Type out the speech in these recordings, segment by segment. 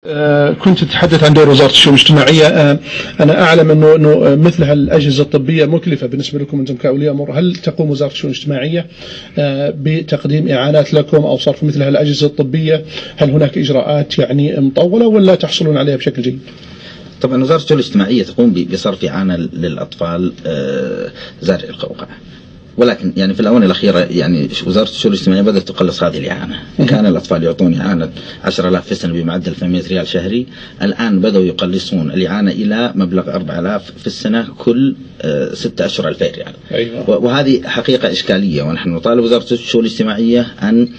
كنت تتحدث عن دور وزارة الشؤون الاجتماعية. أنا أعلم أنه مثل هالأجهزة الطبية مكلفة بالنسبة لكم أنتم كأولياء أمور. هل تقوم وزارة الشؤون الاجتماعية بتقديم إعانات لكم أو صرف مثل هالأجهزة الطبية؟ هل هناك إجراءات يعني مطولة ولا تحصلون عليها بشكل جيد؟ طبعا وزارة الشؤون الاجتماعية تقوم بصرف إعانة للأطفال زارعي القوقعة، ولكن يعني في الآونة الأخيرة يعني وزارة الشؤون الاجتماعية بدأت تقلص هذه الإعانة. كان الأطفال يعطون إعانة 10,000 في السنة بمعدل 800 ريال شهري، الآن بدأوا يقلصون الإعانة إلى مبلغ 4,000 في السنة كل 6 أشهر 2000 ريال. أيوة. وهذه حقيقة إشكالية، ونحن نطالب وزارة الشؤون الاجتماعية أن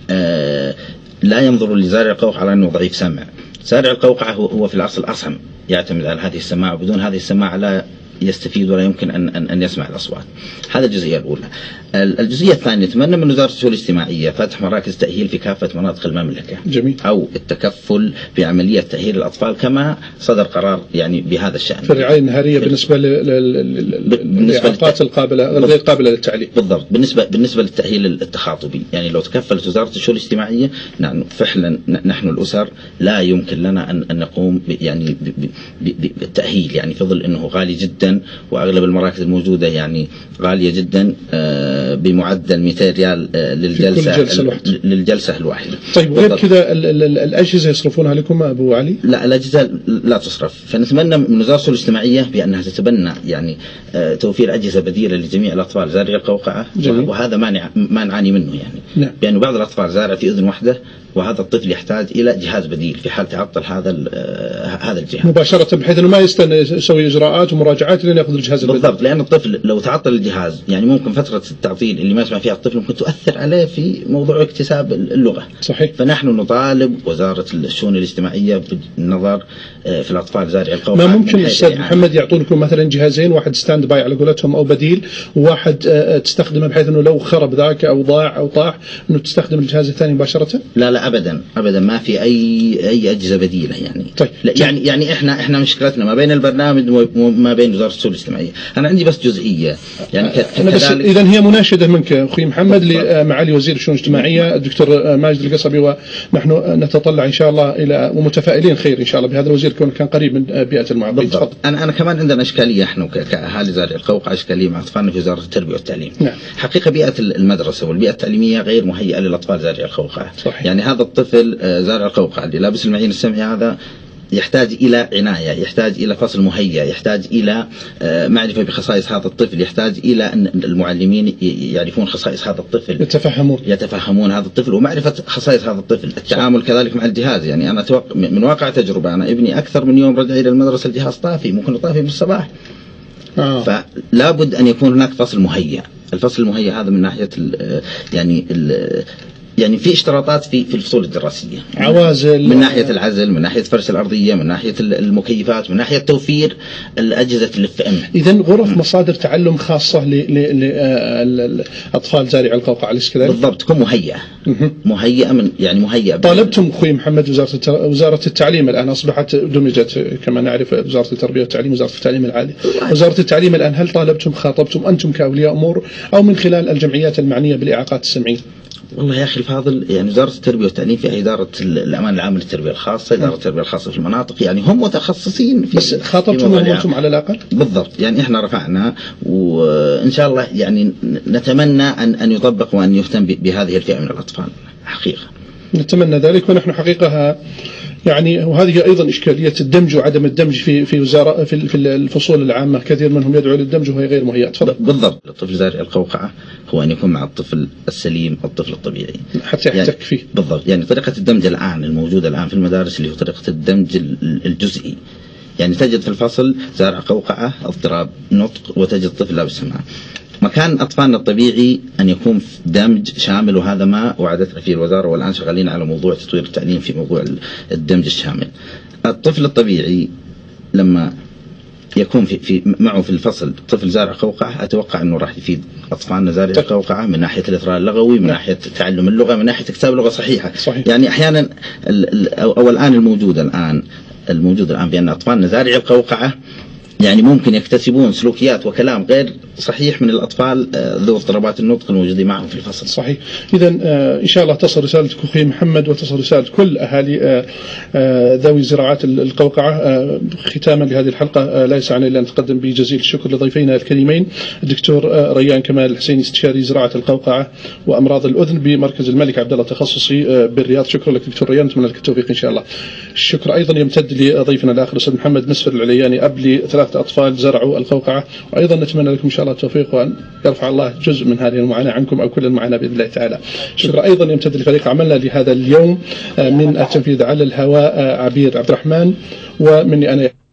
لا ينظروا لزارع القوقعة على أنه ضعيف سمع. زارع القوقعة هو في الأصل أصم، يعتمد على هذه السماعة، وبدون هذه السماعة لا يستفيد ولا يمكن أن يسمع الأصوات. هذا الجزئية الأولى. الجزئية الثانية، نتمنى من وزارة الشؤون الاجتماعية فتح مراكز تأهيل في كافة مناطق المملكة. جميل. أو التكفل بعملية تأهيل الأطفال كما صدر قرار يعني بهذا الشأن في الرعاية النهارية بالنسبة للإعاقات غير قابلة للتعليم. بالضبط. بالنسبة للتأهيل التخاطبي، يعني لو تكفلت وزارة الشؤون الاجتماعية فعلا نحن الأسر لا يمكن لنا أن نقوم يعني بالتأهيل، يعني في ظل أنه غالي جدا، وأغلب المراكز الموجودة يعني غالية جدا بمعدل 200 ريال للجلسة الواحدة. طيب غير كذا الأجهزة يصرفونها لكم أبو علي؟ لا، الأجهزة لا تصرف. فنتمنى من وزارة الشؤون الاجتماعية بأنها تتبنى يعني توفير أجهزة بديلة لجميع الأطفال زارعي القوقعة. وهذا ما نعاني منه يعني. نعم. لأنه بعض الأطفال زارع في أذن واحدة، وهذا الطفل يحتاج إلى جهاز بديل في حال تعطل هذا الجهاز مباشرة، بحيث أنه ما يستنى يسوي إجراءات ومراجعات لين يأخذ الجهاز البديل. بالضبط. لأن الطفل لو تعطل الجهاز يعني ممكن فترة التعطيل اللي ما يسمع فيها الطفل ممكن تؤثر عليه في موضوع اكتساب اللغة. صحيح. فنحن نطالب وزارة الشؤون الاجتماعية بالنظر في الأطفال زارعي القوقعة. ما ممكن أستاذ محمد يعطونكم مثلا جهازين، واحد ستاند باي على قولتهم أو بديل، وواحد تستخدمه بحيث أنه لو خرب ذاك أو ضاع أو طاح أنه تستخدم الجهاز الثاني مباشرة؟ لا أبدا ما في أي أجهزة بديلة يعني. طيب. يعني إحنا مشكلتنا ما بين البرنامج وما بين وزارة الشؤون الاجتماعية. أنا عندي بس جزئية يعني إذا هي مناشدة منك أخي محمد لمعالي وزير الشؤون الاجتماعية الدكتور ماجد القصبي، ونحن نتطلع إن شاء الله إلى ومتفائلين خير إن شاء الله بهذا الوزير كان قريب من بيئة المعاقين. أنا كمان عندنا إشكالية إحنا كأهالي زارعي القوقعة، إشكالية مع أطفالنا في وزارة التربية والتعليم. نعم. حقيقة بيئة المدرسة والبيئة التعليمية غير مهيئة للأطفال زارعي القوقعة. صحيح. يعني هذا الطفل زارع القوقعة اللي لابس المعين السمعي هذا يحتاج إلى عناية، يحتاج إلى فصل مهيأ، يحتاج إلى معرفة بخصائص هذا الطفل، يحتاج إلى أن المعلمين يعرفون خصائص هذا الطفل، يتفهمون هذا الطفل ومعرفة خصائص هذا الطفل. التعامل كذلك مع الجهاز. يعني أنا من واقع تجربة، أنا ابني أكثر من يوم رجع إلى المدرسة الجهاز طافي، ممكن يطافي بالصباح. فلا بد أن يكون هناك فصل مهيأ. الفصل المهيأ هذا من ناحية يعني في اشتراطات في الفصول الدراسية، عوازل من ناحية العزل، من ناحية فرش الأرضية، من ناحية المكيفات، من ناحية توفير الأجهزة الFM. إذن غرف مصادر تعلم خاصة لأطفال زارعي القوقعة أليس كذلك؟ بالضبط، تكون مهيئة طالبتم أخوي محمد وزارة التعليم الآن أصبحت دمجت كما نعرف وزارة التربية والتعليم وزارة التعليم العالي. وزارة التعليم الآن هل خاطبتم أنتم كأولياء أمور أو من خلال الجمعيات المعنية بالإعاقات السمعية؟ والله يا أخي الفاضل، يعني وزارة التربية والتعليم فيها إدارة الأمان العام للتربية الخاصة، إدارة التربية الخاصة في المناطق، يعني هم متخصصين في. بس خاطبتم وأنتم على الأقل؟ بالضبط. يعني إحنا رفعنا، وإن شاء الله يعني نتمنى أن يطبق وأن يهتم بهذه الفئة من الأطفال حقيقة. نتمنى ذلك. ونحن حقيقة يعني وهذه أيضا إشكالية الدمج وعدم الدمج في وزارة في الفصول العامة، كثير منهم يدعو للدمج وهي غير مهيئة. بالضبط. الطفل زارعي القوقعة هو أن يكون مع الطفل السليم، الطفل الطبيعي، حتى يحتك فيه. بالضبط. يعني طريقة الدمج الموجودة الآن في المدارس اللي هو طريقة الدمج الجزئي. يعني تجد في الفصل زارع قوقعة اضطراب نطق، وتجد طفل لابس سماعة. مكان أطفالنا الطبيعي أن يكون في دمج شامل، وهذا ما وعدتنا فيه الوزارة، والآن شغالين على موضوع تطوير التعليم في موضوع الدمج الشامل. الطفل الطبيعي لما يكون معه في الفصل طفل زارع قوقعة، أتوقع أنه راح يفيد أطفالنا زارع قوقعة من ناحية الإثراء اللغوي، من ناحية تعلم اللغة، من ناحية اكتساب لغة صحيحة. صحيح. يعني أحيانا أو الآن الموجود الآن بأن أطفالنا زارع القوقعة يعني ممكن يكتسبون سلوكيات وكلام غير صحيح من الأطفال ذو اضطرابات النطق الموجودين معهم في الفصل. صحيح. إذا إن شاء الله تصل رسالتك أخي محمد وتصل رسالة كل أهالي ذوي زراعات القوقعة. ختاما لهذه الحلقة لا يسعنا إلا أن نتقدم بجزيل الشكر لضيفينا الكريمين الدكتور ريان كمال الحسيني استشاري زراعة القوقعة وأمراض الأذن بمركز الملك عبدالله التخصصي بالرياض. شكرا لك دكتور ريان، نتمنى لك التوفيق إن شاء الله. الشكر أيضا يمتد لضيفنا الآخر الأستاذ محمد مسفر العلياني أب ل3 أطفال زرعوا القوقعة، وأيضا نتمنى لكم إن شاء الله التوفيق وأن يرفع الله جزء من هذه المعاناة عنكم أو كل المعاناة بإذن الله تعالى. شكر أيضا يمتد لفريق عملنا لهذا اليوم من التنفيذ على الهواء عبير عبد الرحمن، ومني أنا